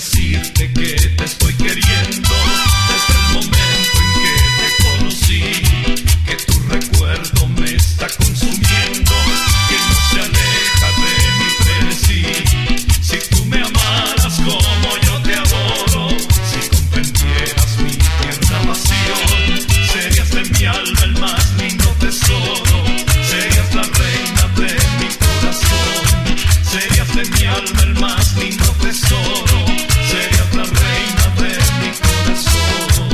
decirte que te estoy queriendo desde el momento en que te conocí, que tu recuerdo me está consumiendo, que no se aleja de mi frenesí. Si tú me amaras como yo te adoro, si comprendieras mi tierna pasión, serías de mi alma el más lindo tesoro, serías la reina de mi corazón, serías de mi alma el más lindo tesoro, serías la reina de mi corazón.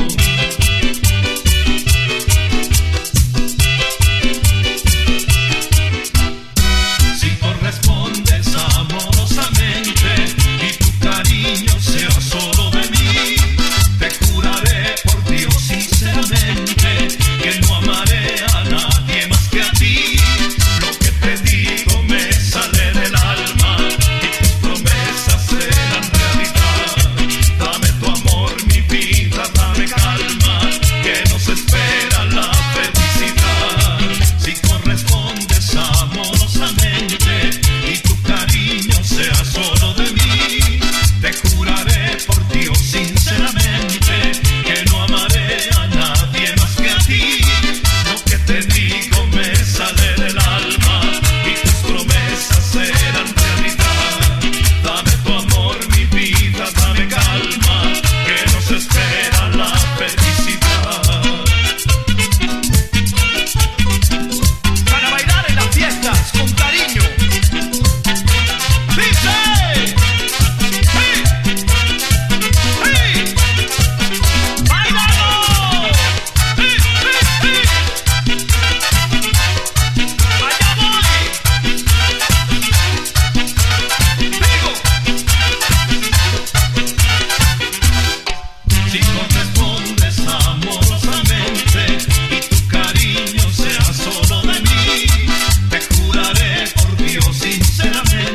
Si correspondes amorosamente y tu cariño sea solo de mí, te juraré por Dios sinceramente que no amaré a nadie más que a ti. Lo que te digo me sale del alma y tus promesas serán realidad. Dame tu amor, mi vida, dame calma, que nos espera la felicidad. Si correspondes amorosamente y tu cariño sea solo de mí, te juraré por Dios sinceramente que no amaré a nadie más que a ti. Lo que te digo me sale del alma y tus promesas serán realidad. Dame tu amor, mi vida, dame calma, que nos espera la felicidad. Para bailar en las fiestas con cariño. ¡Dice! ¡Hey! ¡Hey! ¡Bailamos! ¡Hey! ¡Hey! ¡Hey! ¡Allá voy! ¡Digo! Si correspondes amorosamente y tu cariño sea solo de mí, te juraré por Dios sinceramente